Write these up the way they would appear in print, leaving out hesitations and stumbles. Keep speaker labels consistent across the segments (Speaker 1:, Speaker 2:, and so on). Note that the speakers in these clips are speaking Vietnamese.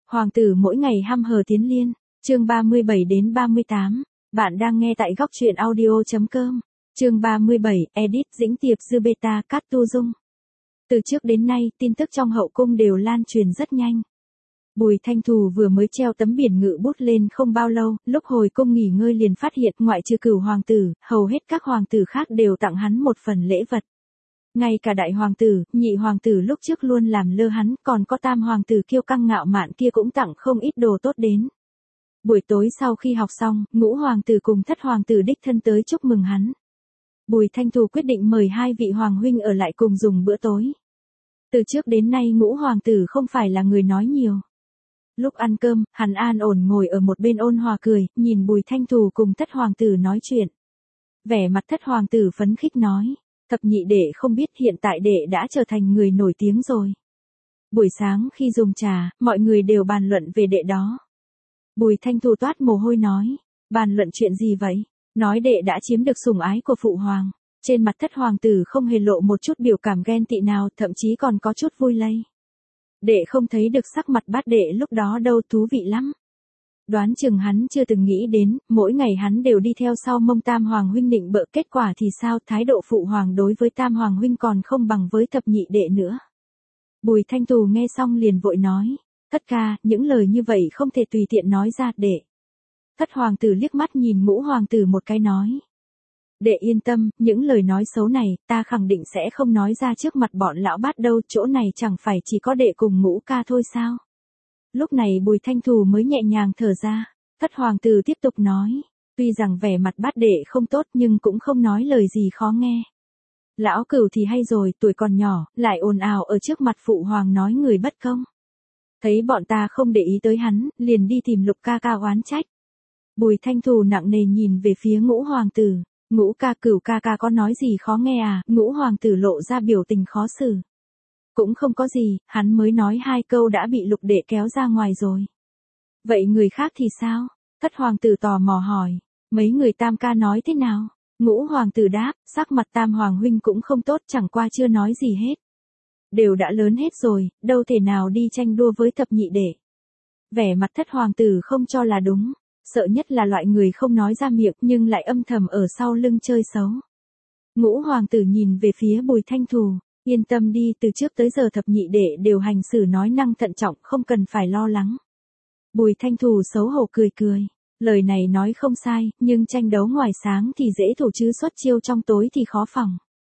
Speaker 1: Hoàng tử mỗi ngày hăm hờ tiến liên, chương 37 đến 38. Bạn đang nghe tại góc truyện audio.com. Chương 37, edit Dĩnh Tiệp Dư Beta Cát Tu Dung. Từ trước đến nay, tin tức trong hậu cung đều lan truyền rất nhanh. Bùi Thanh Thù vừa mới treo tấm biển ngự bút lên không bao lâu, lúc hồi cung nghỉ ngơi liền phát hiện ngoại trừ Cửu hoàng tử, hầu hết các hoàng tử khác đều tặng hắn một phần lễ vật. Ngay cả đại hoàng tử, nhị hoàng tử lúc trước luôn làm lơ hắn, còn có tam hoàng tử kiêu căng ngạo mạn kia cũng tặng không ít đồ tốt đến. Buổi tối sau khi học xong, ngũ hoàng tử cùng thất hoàng tử đích thân tới chúc mừng hắn. Bùi Thanh Thù quyết định mời hai vị hoàng huynh ở lại cùng dùng bữa tối. Từ trước đến nay ngũ hoàng tử không phải là người nói nhiều. Lúc ăn cơm, hắn an ổn ngồi ở một bên ôn hòa cười, nhìn Bùi Thanh Thù cùng thất hoàng tử nói chuyện. Vẻ mặt thất hoàng tử phấn khích nói, thập nhị đệ không biết hiện tại đệ đã trở thành người nổi tiếng rồi. Buổi sáng khi dùng trà, mọi người đều bàn luận về đệ đó. Bùi Thanh Thù toát mồ hôi nói, bàn luận chuyện gì vậy? Nói đệ đã chiếm được sủng ái của phụ hoàng. Trên mặt thất hoàng tử không hề lộ một chút biểu cảm ghen tị nào, thậm chí còn có chút vui lây. Đệ không thấy được sắc mặt bát đệ lúc đó đâu, thú vị lắm. Đoán chừng hắn chưa từng nghĩ đến, mỗi ngày hắn đều đi theo sau mông tam hoàng huynh định bợ, kết quả thì sao, thái độ phụ hoàng đối với tam hoàng huynh còn không bằng với thập nhị đệ nữa. Bùi Thanh Thù nghe xong liền vội nói, thất ca, những lời như vậy không thể tùy tiện nói ra đệ. Thất hoàng tử liếc mắt nhìn ngũ hoàng tử một cái nói. Đệ yên tâm, những lời nói xấu này, ta khẳng định sẽ không nói ra trước mặt bọn lão bát đâu, chỗ này chẳng phải chỉ có đệ cùng ngũ ca thôi sao. Lúc này Bùi Thanh Thù mới nhẹ nhàng thở ra, thất hoàng tử tiếp tục nói, tuy rằng vẻ mặt bát đệ không tốt nhưng cũng không nói lời gì khó nghe. Lão Cửu thì hay rồi, tuổi còn nhỏ, lại ồn ào ở trước mặt phụ hoàng nói người bất công. Thấy bọn ta không để ý tới hắn, liền đi tìm Lục ca ca oán trách. Bùi Thanh Thù nặng nề nhìn về phía ngũ hoàng tử, ngũ ca Cửu ca ca có nói gì khó nghe à, ngũ hoàng tử lộ ra biểu tình khó xử. Cũng không có gì, hắn mới nói hai câu đã bị Lục đệ kéo ra ngoài rồi. Vậy người khác thì sao? Thất hoàng tử tò mò hỏi, mấy người tam ca nói thế nào? Ngũ hoàng tử đáp, sắc mặt tam hoàng huynh cũng không tốt, chẳng qua chưa nói gì hết. Đều đã lớn hết rồi, đâu thể nào đi tranh đua với thập nhị đệ. Vẻ mặt thất hoàng tử không cho là đúng, sợ nhất là loại người không nói ra miệng nhưng lại âm thầm ở sau lưng chơi xấu. Ngũ hoàng tử nhìn về phía Bùi Thanh Thù, yên tâm đi, từ trước tới giờ thập nhị đệ đều hành xử nói năng thận trọng, không cần phải lo lắng. Bùi Thanh Thù xấu hổ cười cười, lời này nói không sai, nhưng tranh đấu ngoài sáng thì dễ thủ chứ xuất chiêu trong tối thì khó phòng.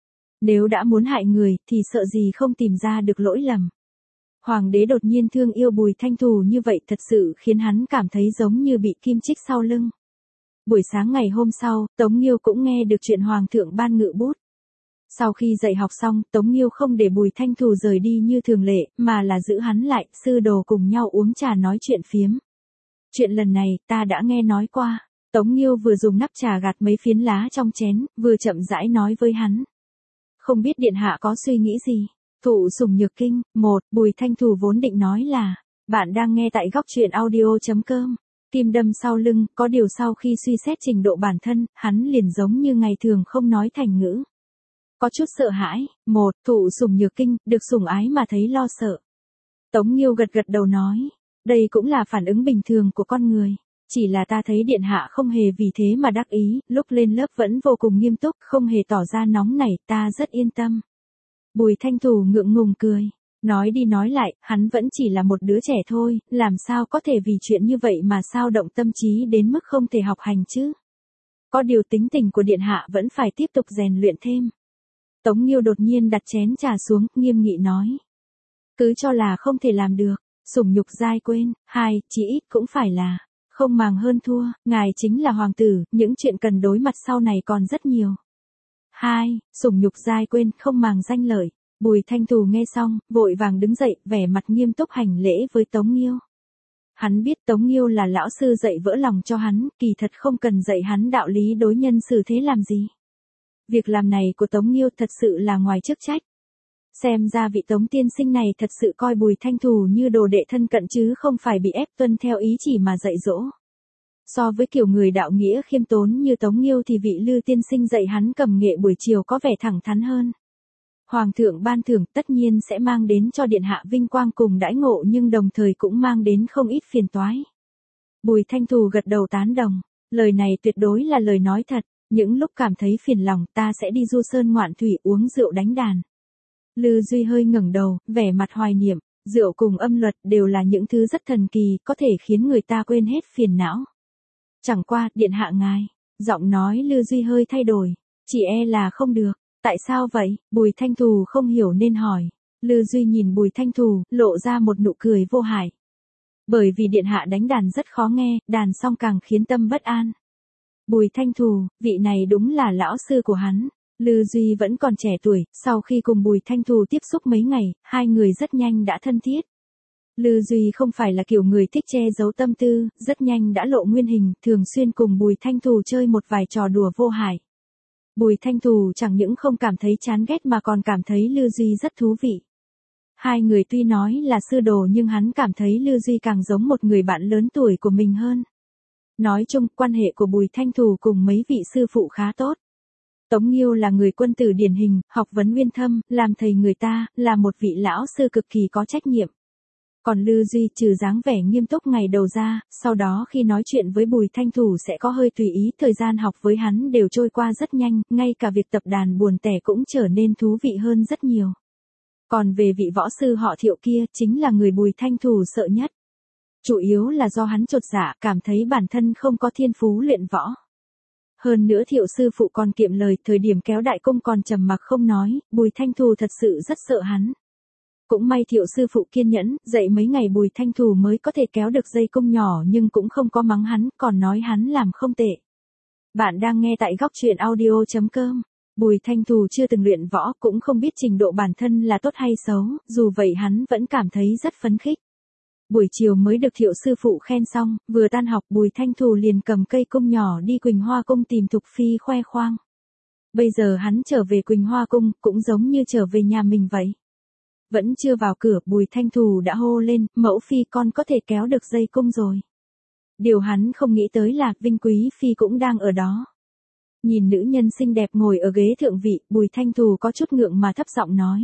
Speaker 1: Nếu đã muốn hại người thì sợ gì không tìm ra được lỗi lầm. Hoàng đế đột nhiên thương yêu Bùi Thanh Thù như vậy thật sự khiến hắn cảm thấy giống như bị kim chích sau lưng. Buổi sáng ngày hôm sau, Tống Nghiêu cũng nghe được chuyện hoàng thượng ban ngự bút. Sau khi dạy học xong, Tống Nghiêu không để Bùi Thanh Thù rời đi như thường lệ, mà là giữ hắn lại, sư đồ cùng nhau uống trà nói chuyện phiếm. Chuyện lần này, ta đã nghe nói qua. Tống Nghiêu vừa dùng nắp trà gạt mấy phiến lá trong chén, vừa chậm rãi nói với hắn. Không biết điện hạ có suy nghĩ gì? Thụ sủng nhược kinh, Bùi Thanh Thù vốn định nói là, bạn đang nghe tại góc truyện audio.com. Tim đâm sau lưng, có điều sau khi suy xét trình độ bản thân, hắn liền giống như ngày thường không nói thành ngữ. Có chút sợ hãi, thụ sủng nhược kinh, được sủng ái mà thấy lo sợ. Tống Nghiêu gật gật đầu nói, đây cũng là phản ứng bình thường của con người. Chỉ là ta thấy điện hạ không hề vì thế mà đắc ý, lúc lên lớp vẫn vô cùng nghiêm túc, không hề tỏ ra nóng nảy, ta rất yên tâm. Bùi Thanh Thù ngượng ngùng cười, nói đi nói lại, hắn vẫn chỉ là một đứa trẻ thôi, làm sao có thể vì chuyện như vậy mà sao động tâm trí đến mức không thể học hành chứ. Có điều tính tình của điện hạ vẫn phải tiếp tục rèn luyện thêm. Tống Nghiêu đột nhiên đặt chén trà xuống, nghiêm nghị nói. Cứ cho là không thể làm được, sủng nhục dai quên, chỉ ít cũng phải là, không màng hơn thua, ngài chính là hoàng tử, những chuyện cần đối mặt sau này còn rất nhiều. Sủng nhục dai quên, không màng danh lợi. Bùi Thanh Thù nghe xong, vội vàng đứng dậy, vẻ mặt nghiêm túc hành lễ với Tống Nghiêu. Hắn biết Tống Nghiêu là lão sư dạy vỡ lòng cho hắn, kỳ thật không cần dạy hắn đạo lý đối nhân xử thế làm gì. Việc làm này của Tống Nghiêu thật sự là ngoài chức trách. Xem ra vị Tống tiên sinh này thật sự coi Bùi Thanh Thù như đồ đệ thân cận chứ không phải bị ép tuân theo ý chỉ mà dạy dỗ. So với kiểu người đạo nghĩa khiêm tốn như Tống Nghiêu thì vị Lư tiên sinh dạy hắn cầm nghệ buổi chiều có vẻ thẳng thắn hơn. Hoàng thượng ban thưởng tất nhiên sẽ mang đến cho điện hạ vinh quang cùng đãi ngộ nhưng đồng thời cũng mang đến không ít phiền toái. Bùi Thanh Thù gật đầu tán đồng, lời này tuyệt đối là lời nói thật, những lúc cảm thấy phiền lòng ta sẽ đi du sơn ngoạn thủy uống rượu đánh đàn. Lư Duy hơi ngẩng đầu, vẻ mặt hoài niệm, rượu cùng âm luật đều là những thứ rất thần kỳ, có thể khiến người ta quên hết phiền não. Chẳng qua, điện hạ ngài, giọng nói Lư Duy hơi thay đổi, chỉ e là không được. Tại sao vậy? Bùi Thanh Thù không hiểu nên hỏi. Lư Duy nhìn Bùi Thanh Thù, lộ ra một nụ cười vô hại. Bởi vì điện hạ đánh đàn rất khó nghe, đàn xong càng khiến tâm bất an. Bùi Thanh Thù, vị này đúng là lão sư của hắn. Lư Duy vẫn còn trẻ tuổi, sau khi cùng Bùi Thanh Thù tiếp xúc mấy ngày, hai người rất nhanh đã thân thiết. Lư Duy không phải là kiểu người thích che giấu tâm tư, rất nhanh đã lộ nguyên hình, thường xuyên cùng Bùi Thanh Thù chơi một vài trò đùa vô hại. Bùi Thanh Thù chẳng những không cảm thấy chán ghét mà còn cảm thấy Lư Duy rất thú vị. Hai người tuy nói là sư đồ nhưng hắn cảm thấy Lư Duy càng giống một người bạn lớn tuổi của mình hơn. Nói chung, quan hệ của Bùi Thanh Thù cùng mấy vị sư phụ khá tốt. Tống Nghiêu là người quân tử điển hình, học vấn uyên thâm, làm thầy người ta, là một vị lão sư cực kỳ có trách nhiệm. Còn Lư Duy trừ dáng vẻ nghiêm túc ngày đầu ra, sau đó khi nói chuyện với Bùi Thanh Thù sẽ có hơi tùy ý, thời gian học với hắn đều trôi qua rất nhanh, ngay cả việc tập đàn buồn tẻ cũng trở nên thú vị hơn rất nhiều. Còn về vị võ sư họ Thiệu kia, chính là người Bùi Thanh Thù sợ nhất. Chủ yếu là do hắn chột dạ, cảm thấy bản thân không có thiên phú luyện võ. Hơn nữa Thiệu sư phụ còn kiệm lời, thời điểm kéo đại cung còn trầm mặc không nói, Bùi Thanh Thù thật sự rất sợ hắn. Cũng may Thiệu sư phụ kiên nhẫn, dạy mấy ngày Bùi Thanh Thù mới có thể kéo được dây cung nhỏ nhưng cũng không có mắng hắn, còn nói hắn làm không tệ. Bạn đang nghe tại góc truyện audio.com. Bùi Thanh Thù chưa từng luyện võ, cũng không biết trình độ bản thân là tốt hay xấu, dù vậy hắn vẫn cảm thấy rất phấn khích. Buổi chiều mới được Thiệu sư phụ khen xong, vừa tan học Bùi Thanh Thù liền cầm cây cung nhỏ đi Quỳnh Hoa cung tìm Thục Phi khoe khoang. Bây giờ hắn trở về Quỳnh Hoa cung, cũng giống như trở về nhà mình vậy. Vẫn chưa vào cửa, Bùi Thanh Thù đã hô lên, mẫu phi con có thể kéo được dây cung rồi. Điều hắn không nghĩ tới là, Vinh Quý Phi cũng đang ở đó. Nhìn nữ nhân xinh đẹp ngồi ở ghế thượng vị, Bùi Thanh Thù có chút ngượng mà thấp giọng nói.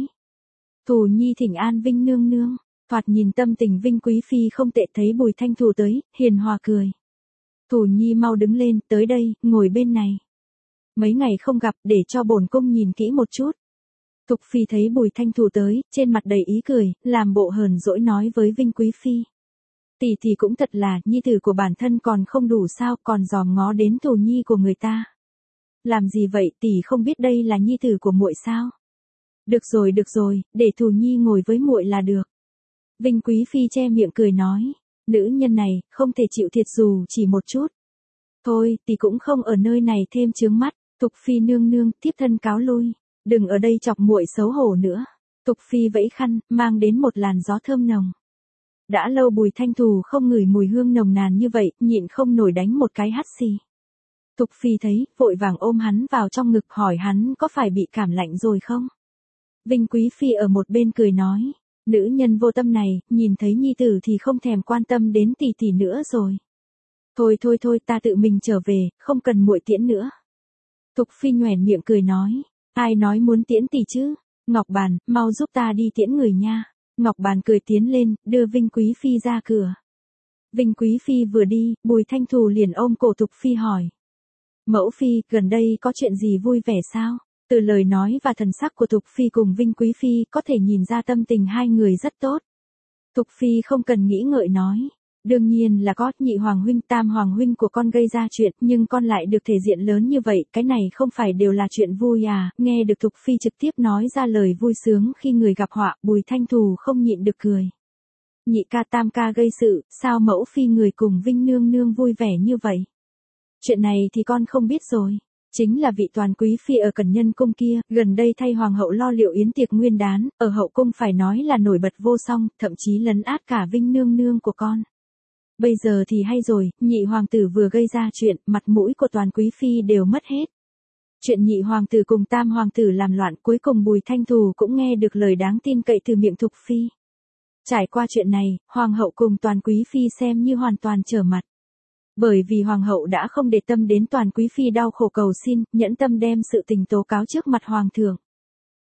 Speaker 1: Thù nhi thỉnh an Vinh nương nương, thoạt nhìn tâm tình Vinh Quý Phi không tệ, thấy Bùi Thanh Thù tới, hiền hòa cười. Thù nhi mau đứng lên, tới đây, ngồi bên này. Mấy ngày không gặp, để cho bổn cung nhìn kỹ một chút. Thục Phi thấy Bùi Thanh Thù tới, trên mặt đầy ý cười, làm bộ hờn dỗi nói với Vinh Quý Phi. Tỷ thì cũng thật là, nhi tử của bản thân còn không đủ sao, còn dòm ngó đến Thù nhi của người ta. Làm gì vậy, tỷ không biết đây là nhi tử của muội sao? Được rồi, để Thù nhi ngồi với muội là được. Vinh Quý Phi che miệng cười nói, nữ nhân này, không thể chịu thiệt dù chỉ một chút. Thôi, tỷ cũng không ở nơi này thêm chướng mắt, Thục Phi nương nương, thiếp thân cáo lui. Đừng ở đây chọc muội xấu hổ nữa. Thục Phi vẫy khăn, mang đến một làn gió thơm nồng. Đã lâu Bùi Thanh Thù không ngửi mùi hương nồng nàn như vậy, nhịn không nổi đánh một cái hắt xì. Thục Phi thấy, vội vàng ôm hắn vào trong ngực hỏi hắn có phải bị cảm lạnh rồi không? Vinh Quý Phi ở một bên cười nói, nữ nhân vô tâm này, nhìn thấy nhi tử thì không thèm quan tâm đến tỷ tỷ nữa rồi. Thôi, ta tự mình trở về, không cần muội tiễn nữa. Thục Phi nhoẻn miệng cười nói. Ai nói muốn tiễn tỷ chứ? Ngọc Bàn, mau giúp ta đi tiễn người nha. Ngọc Bàn cười tiến lên, đưa Vinh Quý Phi ra cửa. Vinh Quý Phi vừa đi, Bùi Thanh Thù liền ôm cổ Thục Phi hỏi. Mẫu Phi, gần đây có chuyện gì vui vẻ sao? Từ lời nói và thần sắc của Thục Phi cùng Vinh Quý Phi có thể nhìn ra tâm tình hai người rất tốt. Thục Phi không cần nghĩ ngợi nói. Đương nhiên là có, nhị hoàng huynh tam hoàng huynh của con gây ra chuyện, nhưng con lại được thể diện lớn như vậy, cái này không phải đều là chuyện vui à, nghe được Thục Phi trực tiếp nói ra lời vui sướng khi người gặp họa, Bùi Thanh Thù không nhịn được cười. Nhị ca tam ca gây sự, sao mẫu phi người cùng Vinh nương nương vui vẻ như vậy? Chuyện này thì con không biết rồi. Chính là vị Toàn Quý Phi ở Cẩn Nhân Cung kia, gần đây thay hoàng hậu lo liệu yến tiệc nguyên đán, ở hậu cung phải nói là nổi bật vô song, thậm chí lấn át cả Vinh nương nương của con. Bây giờ thì hay rồi, nhị hoàng tử vừa gây ra chuyện, mặt mũi của Toàn Quý Phi đều mất hết. Chuyện nhị hoàng tử cùng tam hoàng tử làm loạn, cuối cùng Bùi Thanh Thù cũng nghe được lời đáng tin cậy từ miệng Thục Phi. Trải qua chuyện này, hoàng hậu cùng Toàn Quý Phi xem như hoàn toàn trở mặt. Bởi vì hoàng hậu đã không để tâm đến Toàn Quý Phi đau khổ cầu xin, nhẫn tâm đem sự tình tố cáo trước mặt hoàng thượng.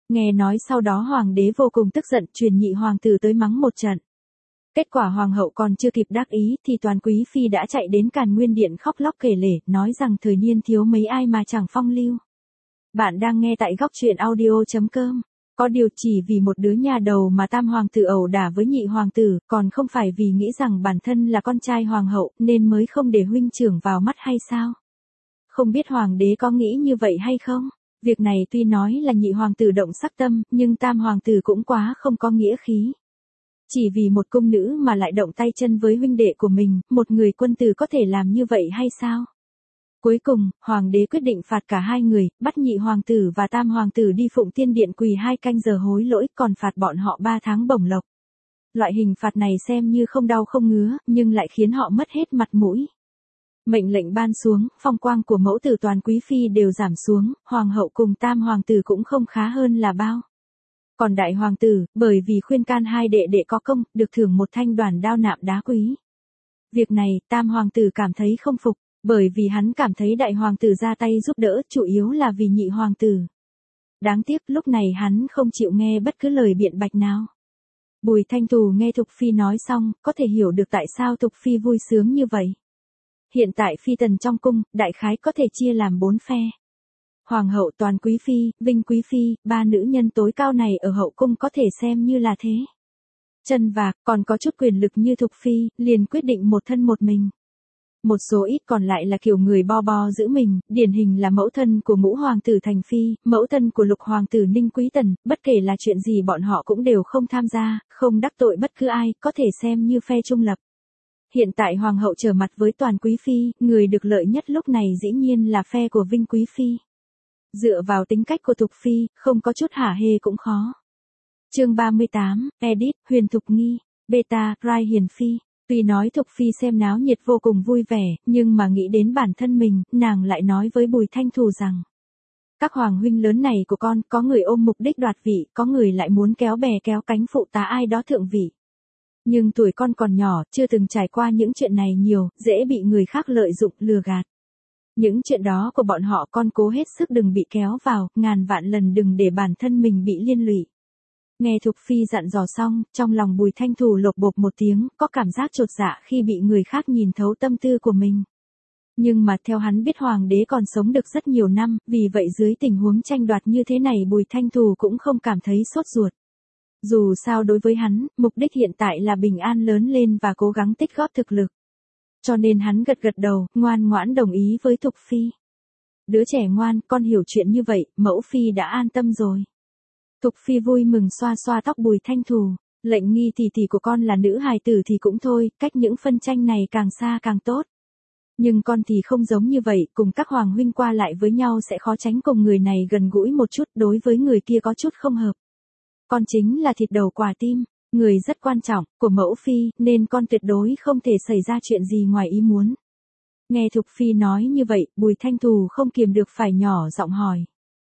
Speaker 1: Nghe nói sau đó hoàng đế vô cùng tức giận truyền nhị hoàng tử tới mắng một trận. Kết quả hoàng hậu còn chưa kịp đắc ý thì Toàn Quý Phi đã chạy đến Càn Nguyên Điện khóc lóc kể lể, nói rằng thời niên thiếu mấy ai mà chẳng phong lưu. Bạn đang nghe tại góc truyện audio.com. Có điều chỉ vì một đứa nhà đầu mà tam hoàng tử ẩu đả với nhị hoàng tử, còn không phải vì nghĩ rằng bản thân là con trai hoàng hậu nên mới không để huynh trưởng vào mắt hay sao? Không biết hoàng đế có nghĩ như vậy hay không? Việc này tuy nói là nhị hoàng tử động sắc tâm, nhưng tam hoàng tử cũng quá không có nghĩa khí. Chỉ vì một cung nữ mà lại động tay chân với huynh đệ của mình, một người quân tử có thể làm như vậy hay sao? Cuối cùng, hoàng đế quyết định phạt cả hai người, bắt nhị hoàng tử và tam hoàng tử đi Phụng Tiên Điện quỳ 2 canh giờ hối lỗi, còn phạt bọn họ 3 tháng bổng lộc. Loại hình phạt này xem như không đau không ngứa, nhưng lại khiến họ mất hết mặt mũi. Mệnh lệnh ban xuống, phong quang của mẫu tử Toàn Quý Phi đều giảm xuống, hoàng hậu cùng tam hoàng tử cũng không khá hơn là bao. Còn đại hoàng tử, bởi vì khuyên can hai đệ đệ có công, được thưởng một thanh đoàn đao nạm đá quý. Việc này, tam hoàng tử cảm thấy không phục, bởi vì hắn cảm thấy đại hoàng tử ra tay giúp đỡ, chủ yếu là vì nhị hoàng tử. Đáng tiếc lúc này hắn không chịu nghe bất cứ lời biện bạch nào. Bùi Thanh Thù nghe Thục Phi nói xong, có thể hiểu được tại sao Thục Phi vui sướng như vậy. Hiện tại phi tần trong cung, đại khái có thể chia làm 4 phe. Hoàng hậu Toàn Quý Phi, Vinh Quý Phi, 3 nữ nhân tối cao này ở hậu cung có thể xem như là thế. Chân vạc, còn có chút quyền lực như Thục Phi, liền quyết định một thân một mình. Một số ít còn lại là kiểu người bo bo giữ mình, điển hình là mẫu thân của ngũ hoàng tử Thành Phi, mẫu thân của lục hoàng tử Ninh Quý Tần, bất kể là chuyện gì bọn họ cũng đều không tham gia, không đắc tội bất cứ ai, có thể xem như phe trung lập. Hiện tại hoàng hậu trở mặt với Toàn Quý Phi, người được lợi nhất lúc này dĩ nhiên là phe của Vinh Quý Phi. Dựa vào tính cách của Thục Phi, không có chút hả hê cũng khó. Chương 38, Edit, Huyền Thục Nghi, Beta, Rai Hiền Phi. Tuy nói Thục Phi xem náo nhiệt vô cùng vui vẻ, nhưng mà nghĩ đến bản thân mình, nàng lại nói với Bùi Thanh Thù rằng: các hoàng huynh lớn này của con, có người ôm mục đích đoạt vị, có người lại muốn kéo bè kéo cánh phụ tá ai đó thượng vị. Nhưng tuổi con còn nhỏ, chưa từng trải qua những chuyện này nhiều, dễ bị người khác lợi dụng, lừa gạt. Những chuyện đó của bọn họ con cố hết sức đừng bị kéo vào, ngàn vạn lần đừng để bản thân mình bị liên lụy. Nghe Thục Phi dặn dò xong, trong lòng Bùi Thanh Thù lột bột một tiếng, có cảm giác chột dạ khi bị người khác nhìn thấu tâm tư của mình. Nhưng mà theo hắn biết hoàng đế còn sống được rất nhiều năm, vì vậy dưới tình huống tranh đoạt như thế này Bùi Thanh Thù cũng không cảm thấy sốt ruột. Dù sao đối với hắn, mục đích hiện tại là bình an lớn lên và cố gắng tích góp thực lực. Cho nên hắn gật gật đầu, ngoan ngoãn đồng ý với Thục Phi. Đứa trẻ ngoan, con hiểu chuyện như vậy, mẫu Phi đã an tâm rồi. Thục Phi vui mừng xoa xoa tóc Bùi Thanh Thù, lệnh Nghi tỷ của con là nữ hài tử thì cũng thôi, cách những phân tranh này càng xa càng tốt. Nhưng con thì không giống như vậy, cùng các hoàng huynh qua lại với nhau sẽ khó tránh cùng người này gần gũi một chút, đối với người kia có chút không hợp. Con chính là thịt đầu quả tim, người rất quan trọng, của mẫu Phi, nên con tuyệt đối không thể xảy ra chuyện gì ngoài ý muốn. Nghe Thục Phi nói như vậy, Bùi Thanh Thù không kiềm được phải nhỏ giọng hỏi.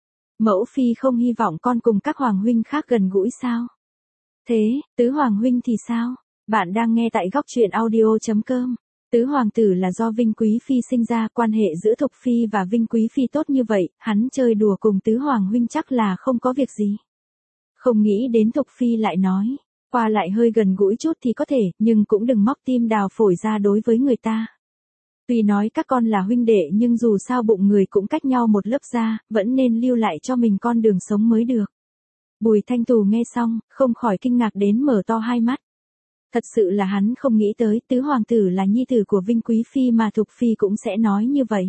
Speaker 1: Mẫu Phi không hy vọng con cùng các hoàng huynh khác gần gũi sao? Thế, tứ hoàng huynh thì sao? Bạn đang nghe tại góc truyện audio.com. Tứ hoàng tử là do Vinh Quý Phi sinh ra, quan hệ giữa Thục Phi và Vinh Quý Phi tốt như vậy, hắn chơi đùa cùng tứ hoàng huynh chắc là không có việc gì. Không nghĩ đến Thục Phi lại nói, qua lại hơi gần gũi chút thì có thể, nhưng cũng đừng móc tim đào phổi ra đối với người ta. Tuy nói các con là huynh đệ nhưng dù sao bụng người cũng cách nhau một lớp da, vẫn nên lưu lại cho mình con đường sống mới được. Bùi Thanh Thù nghe xong, không khỏi kinh ngạc đến mở to hai mắt. Thật sự là hắn không nghĩ tới tứ hoàng tử là nhi tử của Vinh Quý Phi mà Thục Phi cũng sẽ nói như vậy.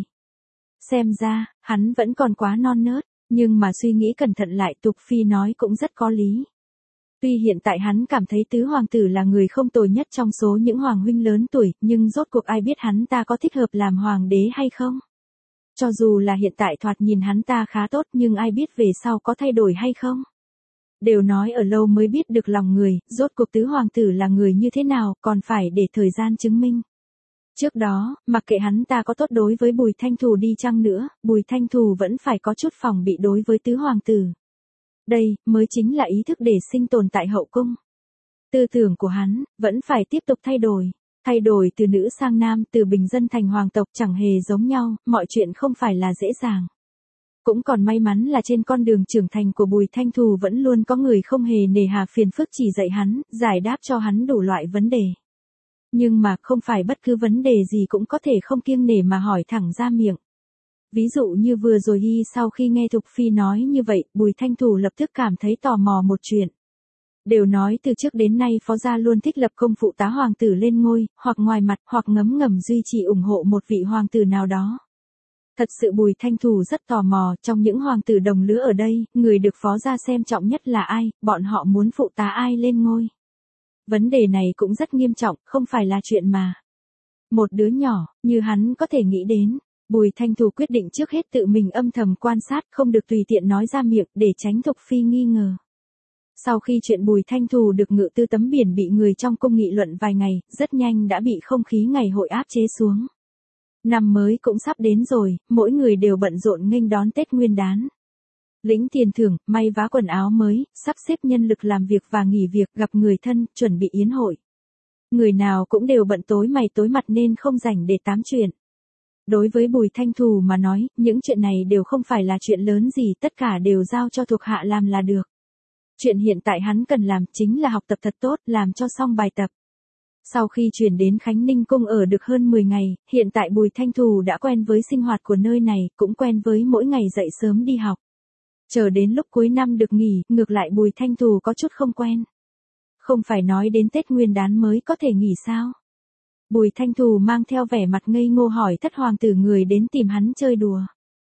Speaker 1: Xem ra, hắn vẫn còn quá non nớt, nhưng mà suy nghĩ cẩn thận lại Thục Phi nói cũng rất có lý. Tuy hiện tại hắn cảm thấy tứ hoàng tử là người không tồi nhất trong số những hoàng huynh lớn tuổi, nhưng rốt cuộc ai biết hắn ta có thích hợp làm hoàng đế hay không? Cho dù là hiện tại thoạt nhìn hắn ta khá tốt nhưng ai biết về sau có thay đổi hay không? Đều nói ở lâu mới biết được lòng người, rốt cuộc tứ hoàng tử là người như thế nào, còn phải để thời gian chứng minh. Trước đó, mặc kệ hắn ta có tốt đối với Bùi Thanh Thù đi chăng nữa, Bùi Thanh Thù vẫn phải có chút phòng bị đối với tứ hoàng tử. Đây, mới chính là ý thức để sinh tồn tại hậu cung. Tư tưởng của hắn, vẫn phải tiếp tục thay đổi từ nữ sang nam, từ bình dân thành hoàng tộc chẳng hề giống nhau, mọi chuyện không phải là dễ dàng. Cũng còn may mắn là trên con đường trưởng thành của Bùi Thanh Thù vẫn luôn có người không hề nề hà phiền phức chỉ dạy hắn, giải đáp cho hắn đủ loại vấn đề. Nhưng mà không phải bất cứ vấn đề gì cũng có thể không kiêng nể mà hỏi thẳng ra miệng. Ví dụ như vừa rồi sau khi nghe Thục Phi nói như vậy, Bùi Thanh Thù lập tức cảm thấy tò mò một chuyện. Đều nói từ trước đến nay phó gia luôn thích lập công phụ tá hoàng tử lên ngôi, hoặc ngoài mặt hoặc ngấm ngầm duy trì ủng hộ một vị hoàng tử nào đó. Thật sự Bùi Thanh Thù rất tò mò, trong những hoàng tử đồng lứa ở đây, người được phó gia xem trọng nhất là ai, bọn họ muốn phụ tá ai lên ngôi. Vấn đề này cũng rất nghiêm trọng, không phải là chuyện mà một đứa nhỏ, như hắn có thể nghĩ đến. Bùi Thanh Thù quyết định trước hết tự mình âm thầm quan sát, không được tùy tiện nói ra miệng, để tránh Thục Phi nghi ngờ. Sau khi chuyện Bùi Thanh Thù được ngự tư tấm biển bị người trong cung nghị luận vài ngày, rất nhanh đã bị không khí ngày hội áp chế xuống. Năm mới cũng sắp đến rồi, mỗi người đều bận rộn nghênh đón Tết Nguyên đán. Lĩnh tiền thưởng, may vá quần áo mới, sắp xếp nhân lực làm việc và nghỉ việc, gặp người thân, chuẩn bị yến hội. Người nào cũng đều bận tối mày tối mặt nên không rảnh để tám chuyện. Đối với Bùi Thanh Thù mà nói, những chuyện này đều không phải là chuyện lớn gì, tất cả đều giao cho thuộc hạ làm là được. Chuyện hiện tại hắn cần làm chính là học tập thật tốt, làm cho xong bài tập. Sau khi chuyển đến Khánh Ninh Cung ở được hơn 10 ngày, hiện tại Bùi Thanh Thù đã quen với sinh hoạt của nơi này, cũng quen với mỗi ngày dậy sớm đi học. Chờ đến lúc cuối năm được nghỉ, ngược lại Bùi Thanh Thù có chút không quen. Không phải nói đến Tết Nguyên đán mới có thể nghỉ sao? Bùi Thanh Thù mang theo vẻ mặt ngây ngô hỏi thất hoàng tử người đến tìm hắn chơi đùa.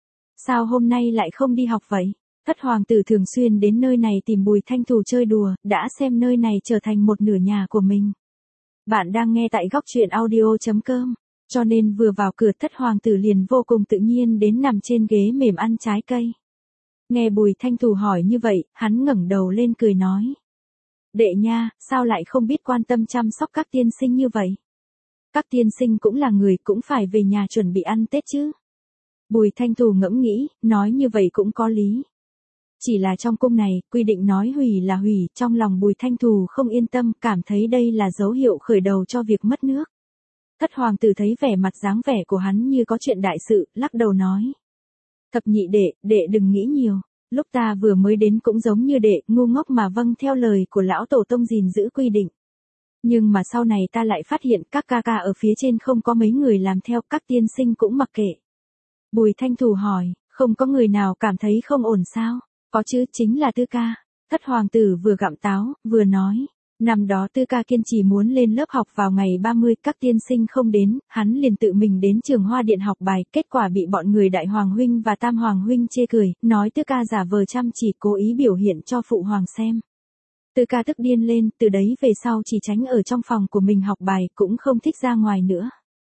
Speaker 1: Sao hôm nay lại không đi học vậy? Thất hoàng tử thường xuyên đến nơi này tìm Bùi Thanh Thù chơi đùa, đã xem nơi này trở thành một nửa nhà của mình. Bạn đang nghe tại góc truyện audio.com, cho nên vừa vào cửa thất hoàng tử liền vô cùng tự nhiên đến nằm trên ghế mềm ăn trái cây. Nghe Bùi Thanh Thù hỏi như vậy, hắn ngẩng đầu lên cười nói. Đệ nha, sao lại không biết quan tâm chăm sóc các tiên sinh như vậy? Các tiên sinh cũng là người, cũng phải về nhà chuẩn bị ăn Tết chứ. Bùi Thanh Thù ngẫm nghĩ, nói như vậy cũng có lý. Chỉ là trong cung này, quy định nói hủy là hủy, trong lòng Bùi Thanh Thù không yên tâm, cảm thấy đây là dấu hiệu khởi đầu cho việc mất nước. Thất hoàng tử thấy vẻ mặt dáng vẻ của hắn như có chuyện đại sự, lắc đầu nói. Thập nhị đệ đừng nghĩ nhiều, lúc ta vừa mới đến cũng giống như đệ, ngu ngốc mà vâng theo lời của lão tổ tông gìn giữ quy định. Nhưng mà sau này ta lại phát hiện các ca ca ở phía trên không có mấy người làm theo, các tiên sinh cũng mặc kệ. Bùi Thanh Thù hỏi, không có người nào cảm thấy không ổn sao? Có chứ, chính là Tư ca. Thất hoàng tử vừa gặm táo, vừa nói. Năm đó Tư ca kiên trì muốn lên lớp học vào ngày 30, các tiên sinh không đến, hắn liền tự mình đến trường Hoa Điện học bài, kết quả bị bọn người Đại Hoàng Huynh và Tam Hoàng Huynh chê cười, nói Tư ca giả vờ chăm chỉ cố ý biểu hiện cho Phụ Hoàng xem. Tư ca tức điên lên, từ đấy về sau chỉ tránh ở trong phòng của mình học bài, cũng không thích ra ngoài nữa.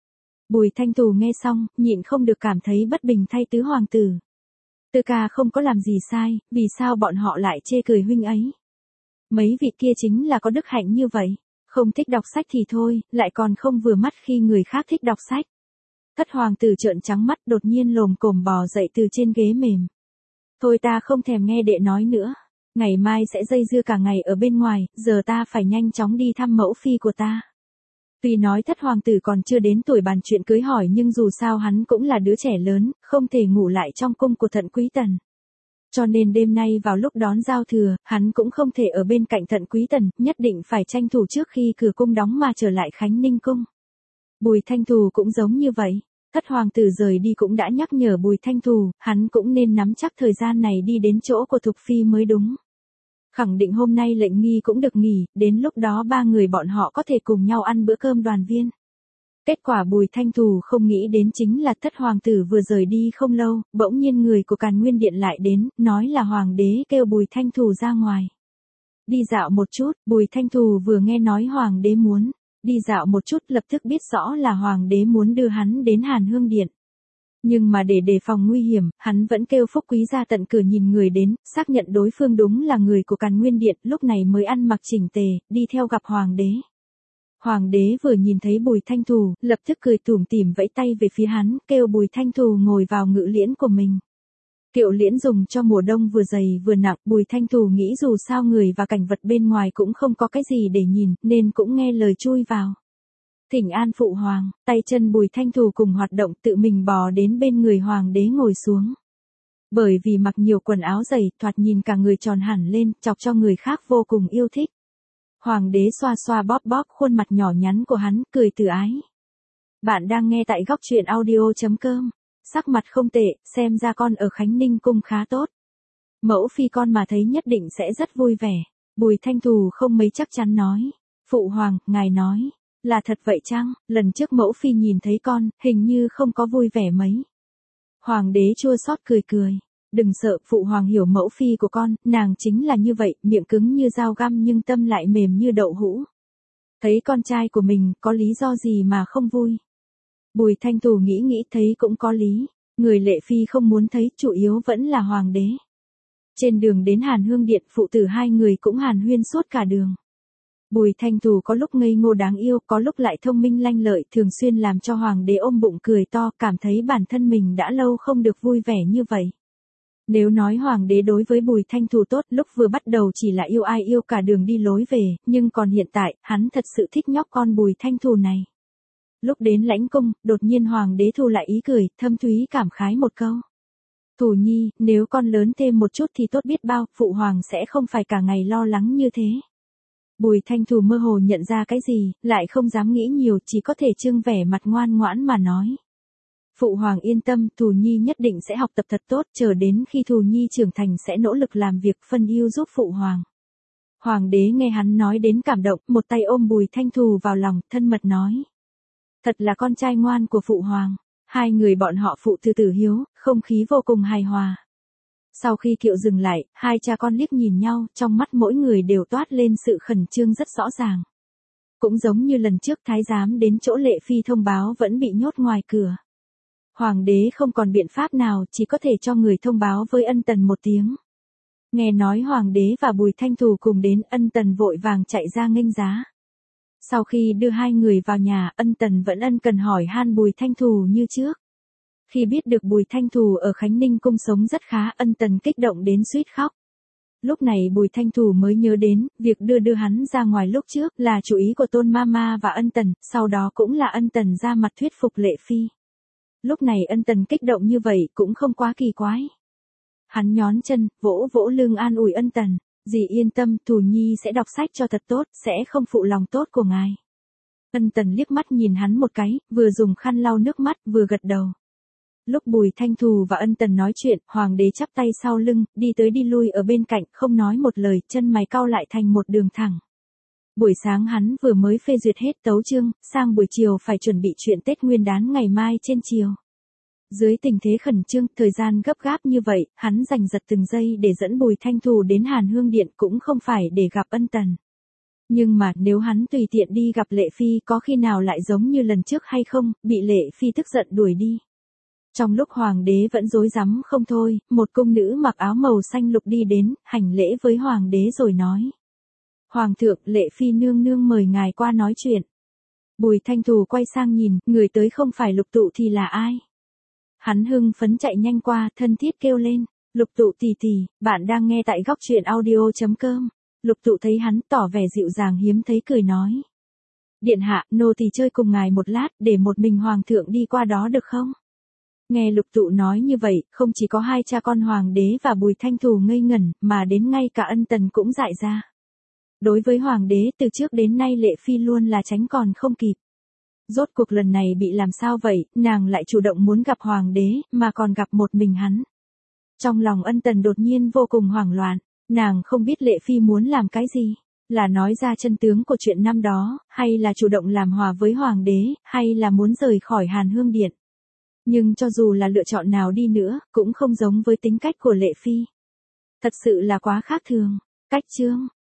Speaker 1: Bùi Thanh Thù nghe xong, nhịn không được cảm thấy bất bình thay tứ hoàng tử. Tư ca không có làm gì sai, vì sao bọn họ lại chê cười huynh ấy? Mấy vị kia chính là có đức hạnh như vậy, không thích đọc sách thì thôi, lại còn không vừa mắt khi người khác thích đọc sách. Thất hoàng tử trợn trắng mắt, đột nhiên lồm cồm bò dậy từ trên ghế mềm. Thôi ta không thèm nghe đệ nói nữa, ngày mai sẽ dây dưa cả ngày ở bên ngoài, giờ ta phải nhanh chóng đi thăm mẫu phi của ta. Tuy nói thất hoàng tử còn chưa đến tuổi bàn chuyện cưới hỏi nhưng dù sao hắn cũng là đứa trẻ lớn, không thể ngủ lại trong cung của Thận Quý Tần. Cho nên đêm nay vào lúc đón giao thừa, hắn cũng không thể ở bên cạnh Thận Quý Tần, nhất định phải tranh thủ trước khi cửa cung đóng mà trở lại Khánh Ninh Cung. Bùi Thanh Thù cũng giống như vậy. Thất hoàng tử rời đi cũng đã nhắc nhở Bùi Thanh Thù, hắn cũng nên nắm chắc thời gian này đi đến chỗ của Thục Phi mới đúng. Khẳng định hôm nay lệnh nghi cũng được nghỉ, đến lúc đó ba người bọn họ có thể cùng nhau ăn bữa cơm đoàn viên. Kết quả Bùi Thanh Thù không nghĩ đến chính là thất hoàng tử vừa rời đi không lâu, bỗng nhiên người của Càn Nguyên Điện lại đến, nói là hoàng đế kêu Bùi Thanh Thù ra ngoài. Đi dạo một chút, Bùi Thanh Thù vừa nghe nói hoàng đế muốn đi dạo một chút lập tức biết rõ là hoàng đế muốn đưa hắn đến Hàn Hương Điện. Nhưng mà để đề phòng nguy hiểm, hắn vẫn kêu Phúc Quý ra tận cửa nhìn người đến, xác nhận đối phương đúng là người của Càn Nguyên Điện, lúc này mới ăn mặc chỉnh tề, đi theo gặp hoàng đế. Hoàng đế vừa nhìn thấy Bùi Thanh Thù, lập tức cười tủm tỉm vẫy tay về phía hắn, kêu Bùi Thanh Thù ngồi vào ngự liễn của mình. Kiệu liễn dùng cho mùa đông vừa dày vừa nặng, Bùi Thanh Thù nghĩ dù sao người và cảnh vật bên ngoài cũng không có cái gì để nhìn, nên cũng nghe lời chui vào. Thỉnh an phụ hoàng, tay chân Bùi Thanh Thù cùng hoạt động tự mình bò đến bên người hoàng đế ngồi xuống. Bởi vì mặc nhiều quần áo dày, thoạt nhìn cả người tròn hẳn lên, chọc cho người khác vô cùng yêu thích. Hoàng đế xoa xoa bóp bóp khuôn mặt nhỏ nhắn của hắn, cười từ ái. Bạn đang nghe tại góc truyện audio.com. Sắc mặt không tệ, xem ra con ở Khánh Ninh cung khá tốt. Mẫu phi con mà thấy nhất định sẽ rất vui vẻ. Bùi Thanh Thù không mấy chắc chắn nói. Phụ hoàng, ngài nói, là thật vậy chăng? Lần trước mẫu phi nhìn thấy con, hình như không có vui vẻ mấy. Hoàng đế chua xót cười cười. Đừng sợ, phụ hoàng hiểu mẫu phi của con, nàng chính là như vậy, miệng cứng như dao găm nhưng tâm lại mềm như đậu hũ. Thấy con trai của mình, có lý do gì mà không vui? Bùi Thanh Thù nghĩ thấy cũng có lý. Người Lệ Phi không muốn thấy, chủ yếu vẫn là hoàng đế. Trên đường đến Hàn Hương Điện, phụ tử hai người cũng hàn huyên suốt cả đường. Bùi Thanh Thù có lúc ngây ngô đáng yêu, có lúc lại thông minh lanh lợi, thường xuyên làm cho hoàng đế ôm bụng cười to, cảm thấy bản thân mình đã lâu không được vui vẻ như vậy. Nếu nói hoàng đế đối với Bùi Thanh Thù tốt, lúc vừa bắt đầu chỉ là yêu ai yêu cả đường đi lối về, nhưng còn hiện tại, hắn thật sự thích nhóc con Bùi Thanh Thù này. Lúc đến lãnh cung, đột nhiên hoàng đế thu lại ý cười, thâm thúy cảm khái một câu. Thù nhi, nếu con lớn thêm một chút thì tốt biết bao, phụ hoàng sẽ không phải cả ngày lo lắng như thế. Bùi Thanh Thù mơ hồ nhận ra cái gì, lại không dám nghĩ nhiều, chỉ có thể trưng vẻ mặt ngoan ngoãn mà nói. Phụ hoàng yên tâm, Thù nhi nhất định sẽ học tập thật tốt, chờ đến khi Thù nhi trưởng thành sẽ nỗ lực làm việc phân ưu giúp phụ hoàng. Hoàng đế nghe hắn nói đến cảm động, một tay ôm Bùi Thanh Thù vào lòng, thân mật nói. Thật là con trai ngoan của phụ hoàng. Hai người bọn họ phụ từ tử hiếu, không khí vô cùng hài hòa. Sau khi kiệu dừng lại, hai cha con liếc nhìn nhau, trong mắt mỗi người đều toát lên sự khẩn trương rất rõ ràng. Cũng giống như lần trước thái giám đến chỗ Lệ Phi thông báo vẫn bị nhốt ngoài cửa. Hoàng đế không còn biện pháp nào, chỉ có thể cho người thông báo với Ân Tần một tiếng. Nghe nói hoàng đế và Bùi Thanh Thù cùng đến, Ân Tần vội vàng chạy ra nghênh giá. Sau khi đưa hai người vào nhà, Ân Tần vẫn ân cần hỏi han Bùi Thanh Thù như trước. Khi biết được Bùi Thanh Thù ở Khánh Ninh cung sống rất khá, Ân Tần kích động đến suýt khóc. Lúc này Bùi Thanh Thù mới nhớ đến, việc đưa hắn ra ngoài lúc trước là chủ ý của Tôn Mama và Ân Tần, sau đó cũng là Ân Tần ra mặt thuyết phục Lệ Phi. Lúc này Ân Tần kích động như vậy cũng không quá kỳ quái. Hắn nhón chân, vỗ vỗ lưng an ủi Ân Tần. Dì yên tâm, Thù nhi sẽ đọc sách cho thật tốt, sẽ không phụ lòng tốt của ngài. Ân Tần liếc mắt nhìn hắn một cái, vừa dùng khăn lau nước mắt, vừa gật đầu. Lúc Bùi Thanh Thù và Ân Tần nói chuyện, hoàng đế chắp tay sau lưng, đi tới đi lui ở bên cạnh, không nói một lời, chân mày cau lại thành một đường thẳng. Buổi sáng hắn vừa mới phê duyệt hết tấu chương, sang buổi chiều phải chuẩn bị chuyện Tết Nguyên đán ngày mai trên chiều. Dưới tình thế khẩn trương, thời gian gấp gáp như vậy, hắn giành giật từng giây để dẫn Bùi Thanh Thù đến Hàn Hương Điện cũng không phải để gặp Ân Tần. Nhưng mà nếu hắn tùy tiện đi gặp Lệ Phi có khi nào lại giống như lần trước hay không, bị Lệ Phi tức giận đuổi đi. Trong lúc hoàng đế vẫn rối rắm không thôi, một cung nữ mặc áo màu xanh lục đi đến, hành lễ với hoàng đế rồi nói. Hoàng thượng, Lệ Phi nương nương mời ngài qua nói chuyện. Bùi Thanh Thù quay sang nhìn, người tới không phải Lục Tụ thì là ai? Hắn hưng phấn chạy nhanh qua, thân thiết kêu lên. Lục Tụ tỷ tỷ, bạn đang nghe tại góc truyện audio.com. Lục Tụ thấy hắn tỏ vẻ dịu dàng hiếm thấy cười nói. Điện hạ, nô tỳ chơi cùng ngài một lát, để một mình hoàng thượng đi qua đó được không? Nghe Lục Tụ nói như vậy, không chỉ có hai cha con hoàng đế và Bùi Thanh Thù ngây ngẩn, mà đến ngay cả Ân Tần cũng dại ra. Đối với hoàng đế từ trước đến nay Lệ Phi luôn là tránh còn không kịp. Rốt cuộc lần này bị làm sao vậy, nàng lại chủ động muốn gặp hoàng đế, mà còn gặp một mình hắn. Trong lòng Ân Tần đột nhiên vô cùng hoảng loạn, nàng không biết Lệ Phi muốn làm cái gì, là nói ra chân tướng của chuyện năm đó, hay là chủ động làm hòa với hoàng đế, hay là muốn rời khỏi Hàn Hương Điện. Nhưng cho dù là lựa chọn nào đi nữa, cũng không giống với tính cách của Lệ Phi. Thật sự là quá khác thường. Cách chương